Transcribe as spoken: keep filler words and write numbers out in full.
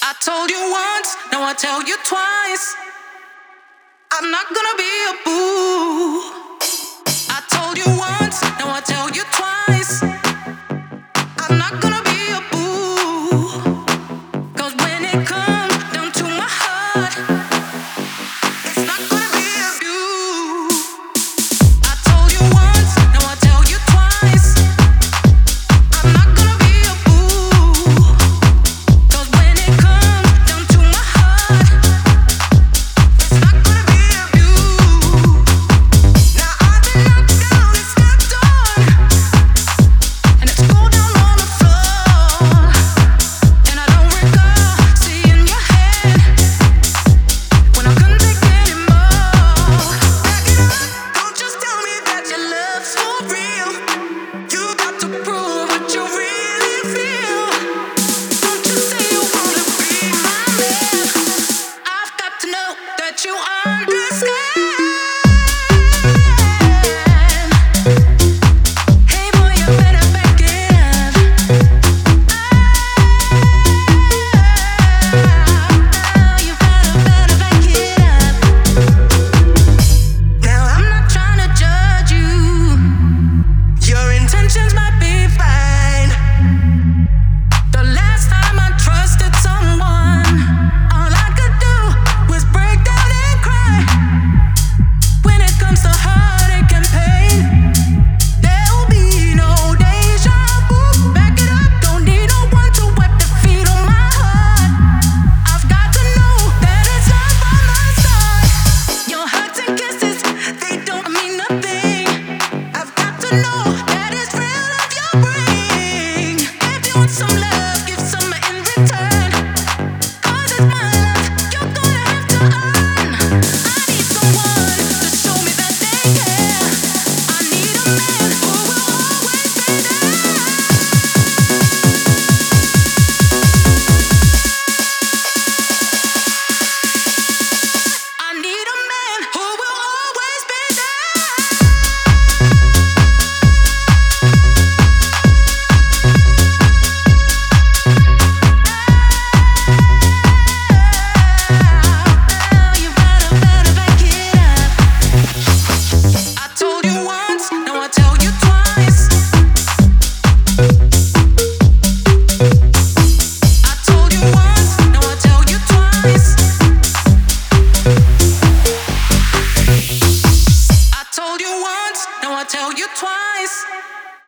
I told you once, now I tell you twice. I'm not gonna be a fool. I told you once, now I tell you twice. I'm not gonna be a fool. 'Cause when it comes